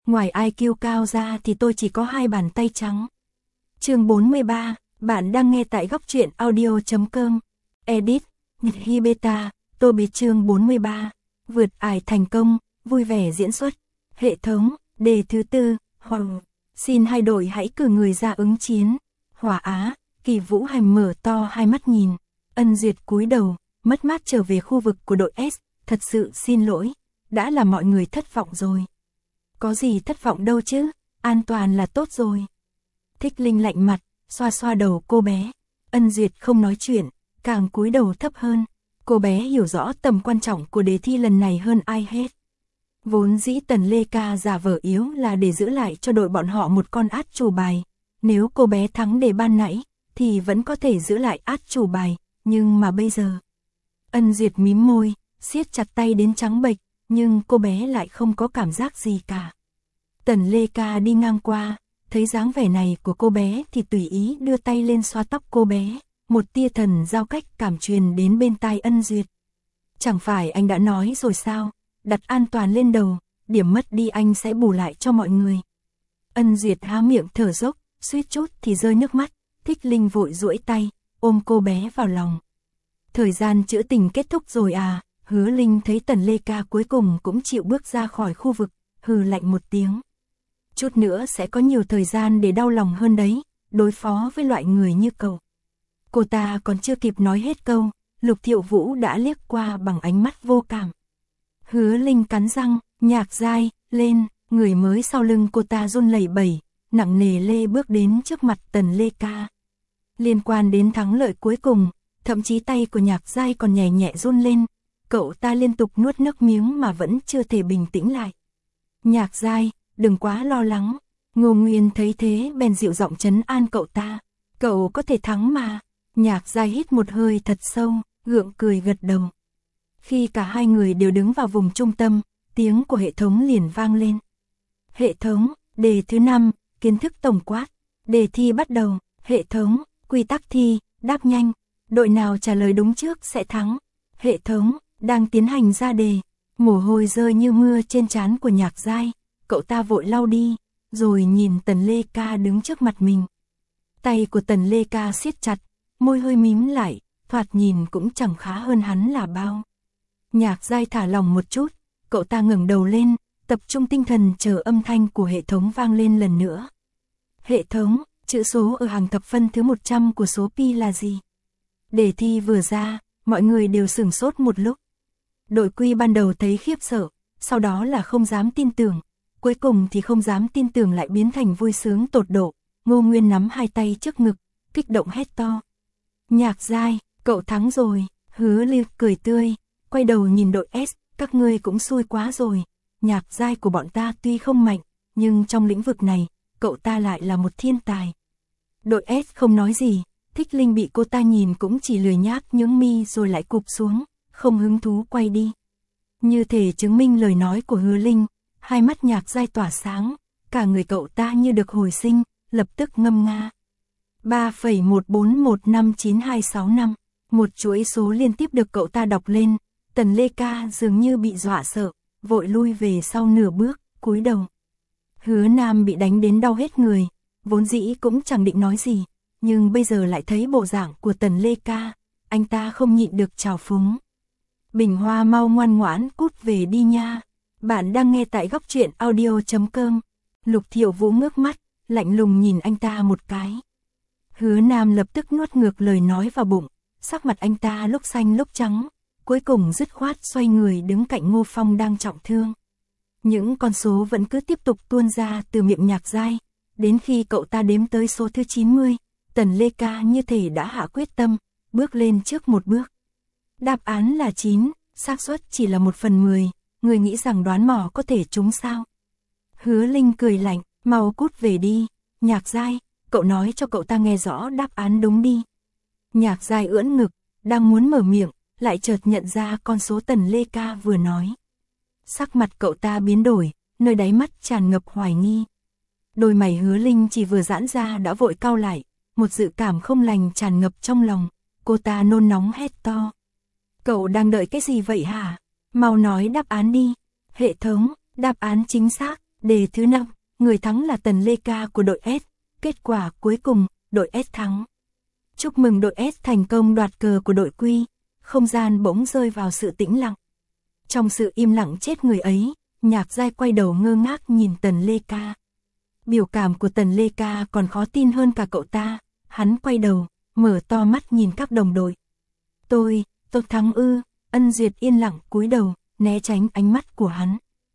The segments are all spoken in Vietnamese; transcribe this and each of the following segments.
ngoài IQ cao ra thì tôi chỉ có 2 bàn tay trắng. Chương 43, bạn đang nghe tại góc truyện audio.com. Edit, Nhật Hibeta, Tobi. Chương 43, vượt ải thành công, vui vẻ diễn xuất. Hệ thống, đề thứ 4, Hoàng. Xin hai đội hãy cử người ra ứng chiến. Hỏa Á, Kỳ Vũ Hành mở to hai mắt nhìn. Ân Duyệt cúi đầu, mất mát trở về khu vực của đội S. Thật sự xin lỗi, đã làm mọi người thất vọng rồi. Có gì thất vọng đâu chứ, an toàn là tốt rồi. Thích Linh lạnh mặt, xoa xoa đầu cô bé. Ân Duyệt không nói chuyện, càng cúi đầu thấp hơn. Cô bé hiểu rõ tầm quan trọng của đề thi lần này hơn ai hết. Vốn dĩ Tần Lê Ca giả vờ yếu là để giữ lại cho đội bọn họ một con át chủ bài. Nếu cô bé thắng đề ban nãy, thì vẫn có thể giữ lại át chủ bài, nhưng mà bây giờ... Ân Duyệt mím môi, siết chặt tay đến trắng bệch, nhưng cô bé lại không có cảm giác gì cả. Tần Lê Ca đi ngang qua, thấy dáng vẻ này của cô bé thì tùy ý đưa tay lên xoa tóc cô bé, một tia thần giao cách cảm truyền đến bên tai Ân Duyệt. Chẳng phải anh đã nói rồi sao, đặt an toàn lên đầu, điểm mất đi anh sẽ bù lại cho mọi người. Ân Duyệt há miệng thở dốc, suýt chút thì rơi nước mắt. Thích Linh vội duỗi tay, ôm cô bé vào lòng. Thời gian chữa tình kết thúc rồi à? Hứa Linh thấy Tần Lê Ca cuối cùng cũng chịu bước ra khỏi khu vực, hừ lạnh một tiếng. Chút nữa sẽ có nhiều thời gian để đau lòng hơn đấy, đối phó với loại người như cậu. Cô ta còn chưa kịp nói hết câu, Lục Thiệu Vũ đã liếc qua bằng ánh mắt vô cảm. Hứa Linh cắn răng, Nhạc Giai, lên, người mới sau lưng cô ta run lẩy bẩy, nặng nề lê bước đến trước mặt Tần Lê Ca. Liên quan đến thắng lợi cuối cùng, thậm chí tay của Nhạc Giai còn nhẹ nhẹ run lên, cậu ta liên tục nuốt nước miếng mà vẫn chưa thể bình tĩnh lại. Nhạc Giai, đừng quá lo lắng. Ngô Nguyên thấy thế bèn dịu giọng trấn an cậu ta. Cậu có thể thắng mà. Nhạc Giai hít một hơi thật sâu, gượng cười gật đầu. Khi cả hai người đều đứng vào vùng trung tâm, tiếng của hệ thống liền vang lên. Hệ thống, đề thứ 5, kiến thức tổng quát. Đề thi bắt đầu. Hệ thống, quy tắc thi, đáp nhanh. Đội nào trả lời đúng trước sẽ thắng. Hệ thống, đang tiến hành ra đề. Mồ hôi rơi như mưa trên trán của Nhạc Giai. Cậu ta vội lau đi, rồi nhìn Tần Lê Ca đứng trước mặt mình. Tay của Tần Lê Ca siết chặt, môi hơi mím lại, thoạt nhìn cũng chẳng khá hơn hắn là bao. Nhạc Giai thả lòng một chút, cậu ta ngẩng đầu lên, tập trung tinh thần chờ âm thanh của hệ thống vang lên lần nữa. Hệ thống, chữ số ở hàng thập phân thứ 100 của số pi là gì? Đề thi vừa ra, mọi người đều sửng sốt một lúc. Đội Quy ban đầu thấy khiếp sợ, sau đó là không dám tin tưởng, cuối cùng thì không dám tin tưởng lại biến thành vui sướng tột độ. Ngô Nguyên nắm hai tay trước ngực, kích động hét to. Nhạc Giai, cậu thắng rồi. Hứa Lưu cười tươi, quay đầu nhìn đội S, các ngươi cũng xui quá rồi. Nhạc Giai của bọn ta tuy không mạnh, nhưng trong lĩnh vực này, cậu ta lại là một thiên tài. Đội S không nói gì, Thích Linh bị cô ta nhìn cũng chỉ lười nhác nhướng mi rồi lại cụp xuống, không hứng thú quay đi. Như thể chứng minh lời nói của Hứa Linh, hai mắt Nhạc Giai tỏa sáng, cả người cậu ta như được hồi sinh, lập tức ngâm nga. 3,1415925, một chuỗi số liên tiếp được cậu ta đọc lên. Tần Lê Ca dường như bị dọa sợ, vội lui về sau nửa bước, cúi đầu. Hứa Nam bị đánh đến đau hết người, vốn dĩ cũng chẳng định nói gì, nhưng bây giờ lại thấy bộ dạng của Tần Lê Ca, anh ta không nhịn được trào phúng. Bình Hoa mau ngoan ngoãn cút về đi nha. Bạn đang nghe tại góc truyện audio.com. Lục Thiệu Vũ ngước mắt, lạnh lùng nhìn anh ta một cái. Hứa Nam lập tức nuốt ngược lời nói vào bụng, sắc mặt anh ta lúc xanh lúc trắng, cuối cùng dứt khoát xoay người đứng cạnh Ngô Phong đang trọng thương. Những con số vẫn cứ tiếp tục tuôn ra từ miệng Nhạc Giai, đến khi cậu ta đếm tới số thứ 90, Tần Lê Ca như thể đã hạ quyết tâm, bước lên trước một bước. Đáp án là 9, xác suất chỉ là 1/10, người nghĩ rằng đoán mò có thể trúng sao? Hứa Linh cười lạnh, mau cút về đi. Nhạc Giai, cậu nói cho cậu ta nghe rõ đáp án đúng đi. Nhạc Giai ưỡn ngực, đang muốn mở miệng, lại chợt nhận ra con số Tần Lê Ca vừa nói. Sắc mặt cậu ta biến đổi, nơi đáy mắt tràn ngập hoài nghi. Đôi mày Hứa Linh chỉ vừa giãn ra đã vội cau lại, một dự cảm không lành tràn ngập trong lòng, cô ta nôn nóng hét to. Cậu đang đợi cái gì vậy hả? Mau nói đáp án đi. Hệ thống, đáp án chính xác, Đề thứ 5, người thắng là Tần Lê Ca của đội S. Kết quả cuối cùng, đội S thắng. Chúc mừng đội S thành công đoạt cờ của đội Q. Không gian bỗng rơi vào sự tĩnh lặng. Trong sự im lặng chết người ấy, Nhạc Giai quay đầu ngơ ngác nhìn Tần Lê Ca. Biểu cảm của Tần Lê Ca còn khó tin hơn cả cậu ta. Hắn quay đầu, mở to mắt nhìn các đồng đội. Tôi thắng ư? Ân Duyệt yên lặng cúi đầu, né tránh ánh mắt của hắn.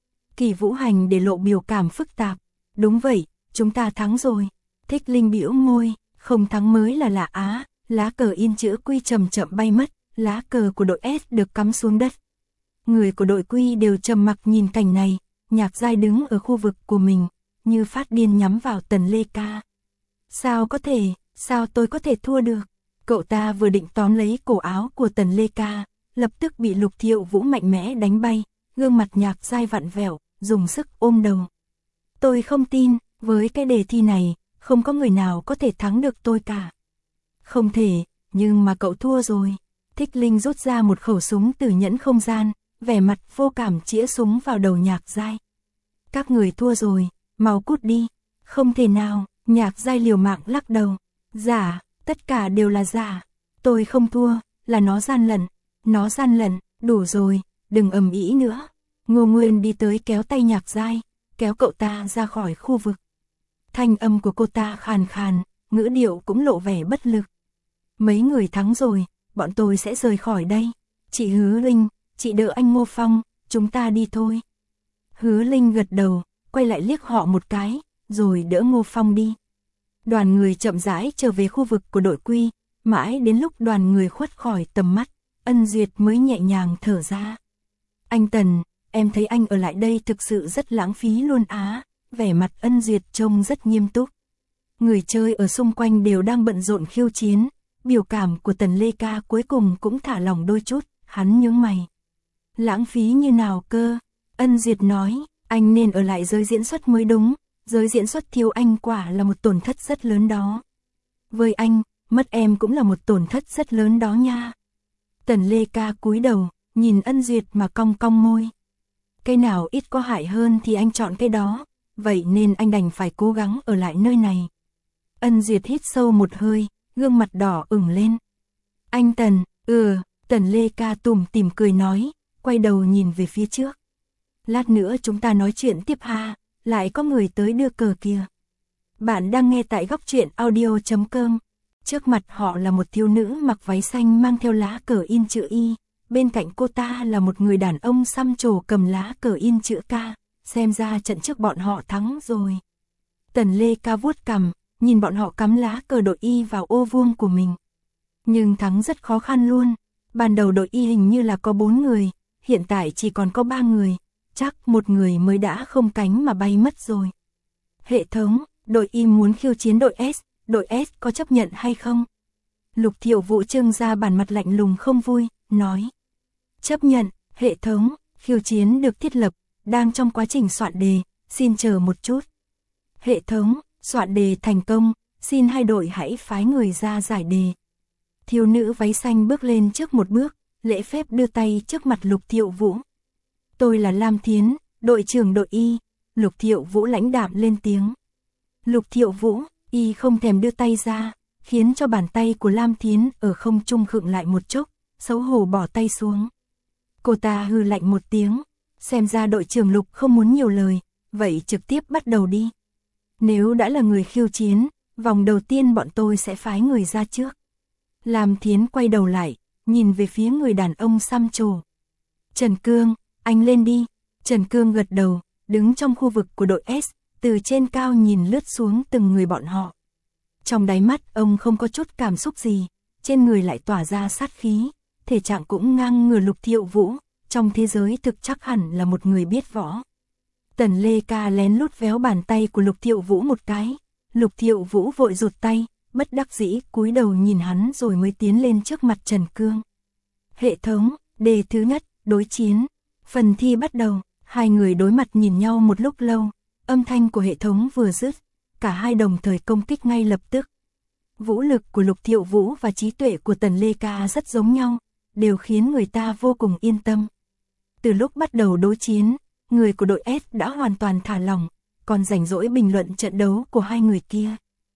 Kỳ Vũ Hành để lộ biểu cảm phức tạp. Đúng vậy, chúng ta thắng rồi. Thích Linh bĩu môi, không thắng mới là lạ á. Lá cờ in chữ Q chậm chậm bay mất, lá cờ của đội S được cắm xuống đất. Người của đội Q đều trầm mặc nhìn cảnh này. Nhạc Giai đứng ở khu vực của mình, như phát điên nhắm vào Tần Lê Ca. Sao có thể, sao tôi có thể thua được? Cậu ta vừa định tóm lấy cổ áo của Tần Lê Ca, lập tức bị Lục Thiệu Vũ mạnh mẽ đánh bay, gương mặt Nhạc Giai vặn vẹo, dùng sức ôm đầu. Tôi không tin, với cái đề thi này, không có người nào có thể thắng được tôi cả. Không thể, nhưng mà cậu thua rồi. Thích Linh rút ra một khẩu súng từ nhẫn không gian, vẻ mặt vô cảm chĩa súng vào đầu Nhạc Giai. Các người thua rồi, mau cút đi. Không thể nào, Nhạc Giai liều mạng lắc đầu. Giả, tất cả đều là giả. Tôi không thua, là nó gian lận. Nó gian lận, đủ rồi, đừng ầm ĩ nữa. Ngô Nguyên đi tới kéo tay Nhạc Giai, kéo cậu ta ra khỏi khu vực. Thanh âm của cô ta khàn khàn, ngữ điệu cũng lộ vẻ bất lực. Mấy người thắng rồi, bọn tôi sẽ rời khỏi đây. Chị Hứa Linh, chị đỡ anh Ngô Phong, chúng ta đi thôi. Hứa Linh gật đầu, quay lại liếc họ một cái, rồi đỡ Ngô Phong đi. Đoàn người chậm rãi trở về khu vực của đội Q, mãi đến lúc đoàn người khuất khỏi tầm mắt, Ân Duyệt mới nhẹ nhàng thở ra. Anh Tần, em thấy anh ở lại đây thực sự rất lãng phí luôn á. Vẻ mặt Ân Duyệt trông rất nghiêm túc. Người chơi ở xung quanh đều đang bận rộn khiêu chiến, biểu cảm của Tần Lê Ca cuối cùng cũng thả lỏng đôi chút, hắn nhướng mày. Lãng phí như nào cơ? Ân Duyệt nói, anh nên ở lại giới diễn xuất mới đúng, giới diễn xuất thiếu anh quả là một tổn thất rất lớn đó. Với anh, mất em cũng là một tổn thất rất lớn đó nha. Tần Lê Ca cúi đầu, nhìn Ân Duyệt mà cong cong môi. Cái nào ít có hại hơn thì anh chọn cái đó, vậy nên anh đành phải cố gắng ở lại nơi này. Ân Duyệt hít sâu một hơi, gương mặt đỏ ửng lên. Anh Tần, Tần Lê Ca tủm tỉm cười nói, quay đầu nhìn về phía trước. Lát nữa chúng ta nói chuyện tiếp ha, lại có người tới đưa cờ kìa. Bạn đang nghe tại góc truyện audio.com. Trước mặt họ là một thiếu nữ mặc váy xanh mang theo lá cờ in chữ Y. Bên cạnh cô ta là một người đàn ông xăm trổ cầm lá cờ in chữ K. Xem ra trận trước bọn họ thắng rồi. Tần Lê Ca vuốt cằm, nhìn bọn họ cắm lá cờ đội Y vào ô vuông của mình. Nhưng thắng rất khó khăn luôn. Ban đầu đội Y hình như là có 4 người, hiện tại chỉ còn có 3 người. Chắc một người mới đã không cánh mà bay mất rồi. Hệ thống, đội Y muốn khiêu chiến đội S, đội S có chấp nhận hay không? Lục Thiệu Vũ trưng ra bản mặt lạnh lùng không vui, nói. Chấp nhận, hệ thống, khiêu chiến được thiết lập, đang trong quá trình soạn đề, xin chờ một chút. Hệ thống, soạn đề thành công, xin hai đội hãy phái người ra giải đề. Thiếu nữ váy xanh bước lên trước một bước, lễ phép đưa tay trước mặt Lục Thiệu Vũ. Tôi là Lam Thiến, đội trưởng đội Y. Lục Thiệu Vũ lãnh đạm lên tiếng. Lục Thiệu Vũ, Y không thèm đưa tay ra, khiến cho bàn tay của Lam Thiến ở không trung khựng lại một chốc, xấu hổ bỏ tay xuống. Cô ta hừ lạnh một tiếng, xem ra đội trưởng Lục không muốn nhiều lời, vậy trực tiếp bắt đầu đi. Nếu đã là người khiêu chiến, vòng đầu tiên bọn tôi sẽ phái người ra trước. Lam Thiến quay đầu lại, nhìn về phía người đàn ông xăm trổ. Trần Cương, anh lên đi. Trần Cương gật đầu, đứng trong khu vực của đội S, từ trên cao nhìn lướt xuống từng người bọn họ. Trong đáy mắt ông không có chút cảm xúc gì, trên người lại tỏa ra sát khí, thể trạng cũng ngang ngửa Lục Thiệu Vũ, trong thế giới thực chắc hẳn là một người biết võ. Tần Lê Ca lén lút véo bàn tay của Lục Thiệu Vũ một cái, Lục Thiệu Vũ vội rụt tay, bất đắc dĩ cúi đầu nhìn hắn rồi mới tiến lên trước mặt Trần Cương. Hệ thống, đề thứ nhất, đối chiến. Phần thi bắt đầu, hai người đối mặt nhìn nhau một lúc lâu, âm thanh của hệ thống vừa dứt, cả hai đồng thời công kích ngay lập tức. Vũ lực của Lục Thiệu Vũ và trí tuệ của Tần Lê Ca rất giống nhau, đều khiến người ta vô cùng yên tâm. Từ lúc bắt đầu đối chiến, người của đội S đã hoàn toàn thả lỏng, còn rảnh rỗi bình luận trận đấu của hai người kia.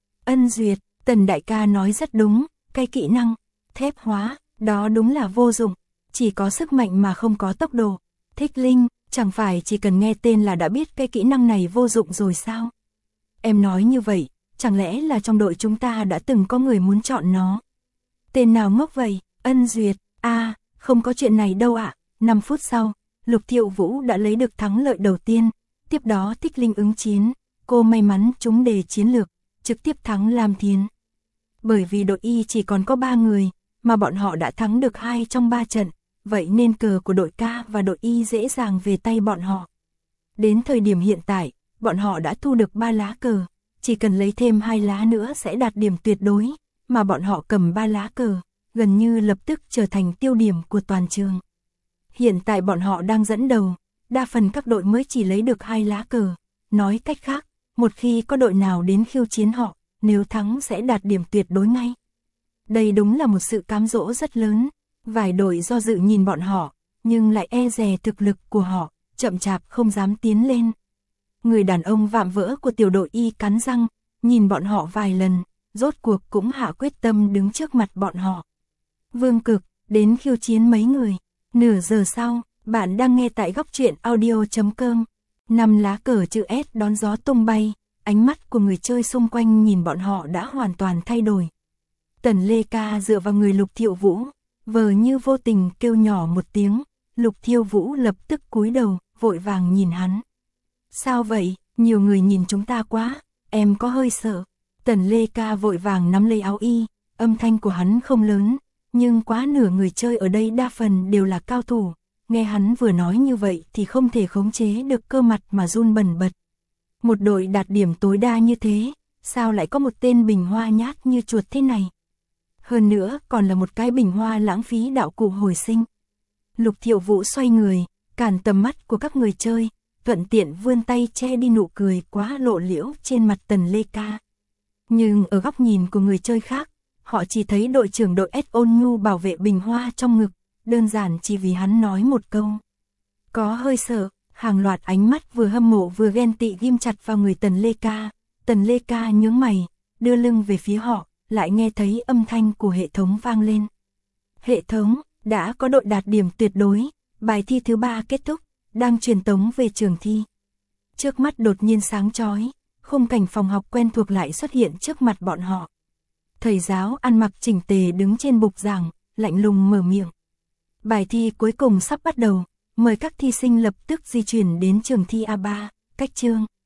Ân Duyệt, Tần đại ca nói rất đúng, cái kỹ năng thép hóa, đó đúng là vô dụng, chỉ có sức mạnh mà không có tốc độ. Thích Linh, chẳng phải chỉ cần nghe tên là đã biết cái kỹ năng này vô dụng rồi sao? Em nói như vậy, chẳng lẽ là trong đội chúng ta đã từng có người muốn chọn nó? Tên nào ngốc vậy? Ân Duyệt, không có chuyện này đâu ạ. 5 phút sau, Lục Thiệu Vũ đã lấy được thắng lợi đầu tiên, tiếp đó Thích Linh ứng chiến, cô may mắn trúng đề chiến lược, trực tiếp thắng Lam Thiến. Bởi vì đội Y chỉ còn có 3 người, mà bọn họ đã thắng được 2 trong 3 trận, vậy nên cờ của đội K và đội Y dễ dàng về tay bọn họ. Đến thời điểm hiện tại, bọn họ đã thu được 3 lá cờ, chỉ cần lấy thêm 2 lá nữa sẽ đạt điểm tuyệt đối, mà bọn họ cầm 3 lá cờ, gần như lập tức trở thành tiêu điểm của toàn trường. Hiện tại bọn họ đang dẫn đầu, đa phần các đội mới chỉ lấy được 2 lá cờ, nói cách khác, một khi có đội nào đến khiêu chiến họ, nếu thắng sẽ đạt điểm tuyệt đối ngay. Đây đúng là một sự cám dỗ rất lớn, vài đội do dự nhìn bọn họ, nhưng lại e dè thực lực của họ, chậm chạp không dám tiến lên. Người đàn ông vạm vỡ của tiểu đội Y cắn răng, nhìn bọn họ vài lần, rốt cuộc cũng hạ quyết tâm đứng trước mặt bọn họ. Vương Cực, đến khiêu chiến mấy người. Nửa giờ sau, bạn đang nghe tại góc truyện audio.com. 5 lá cờ chữ S đón gió tung bay, ánh mắt của người chơi xung quanh nhìn bọn họ đã hoàn toàn thay đổi. Tần Lê Ca dựa vào người Lục Thiệu Vũ, vờ như vô tình kêu nhỏ một tiếng, Lục Thiệu Vũ lập tức cúi đầu, vội vàng nhìn hắn. Sao vậy, nhiều người nhìn chúng ta quá, em có hơi sợ. Tần Lê Ca vội vàng nắm lấy áo Y, âm thanh của hắn không lớn, nhưng quá nửa người chơi ở đây đa phần đều là cao thủ, nghe hắn vừa nói như vậy thì không thể khống chế được cơ mặt mà run bần bật. Một đội đạt điểm tối đa như thế, sao lại có một tên bình hoa nhát như chuột thế này? Hơn nữa còn là một cái bình hoa lãng phí đạo cụ hồi sinh. Lục Thiệu Vũ xoay người, cản tầm mắt của các người chơi, thuận tiện vươn tay che đi nụ cười quá lộ liễu trên mặt Tần Lê Ca. Nhưng ở góc nhìn của người chơi khác, họ chỉ thấy đội trưởng đội S ôn nhu bảo vệ bình hoa trong ngực, đơn giản chỉ vì hắn nói một câu. Có hơi sợ, hàng loạt ánh mắt vừa hâm mộ vừa ghen tị ghim chặt vào người Tần Lê Ca. Tần Lê Ca nhướng mày, đưa lưng về phía họ, lại nghe thấy âm thanh của hệ thống vang lên. Hệ thống, đã có đội đạt điểm tuyệt đối, bài thi thứ 3 kết thúc, đang truyền tống về trường thi. Trước mắt đột nhiên sáng chói, khung cảnh phòng học quen thuộc lại xuất hiện trước mặt bọn họ. Thầy giáo ăn mặc chỉnh tề đứng trên bục giảng, lạnh lùng mở miệng. Bài thi cuối cùng sắp bắt đầu, mời các thí sinh lập tức di chuyển đến trường thi A3, cách chương.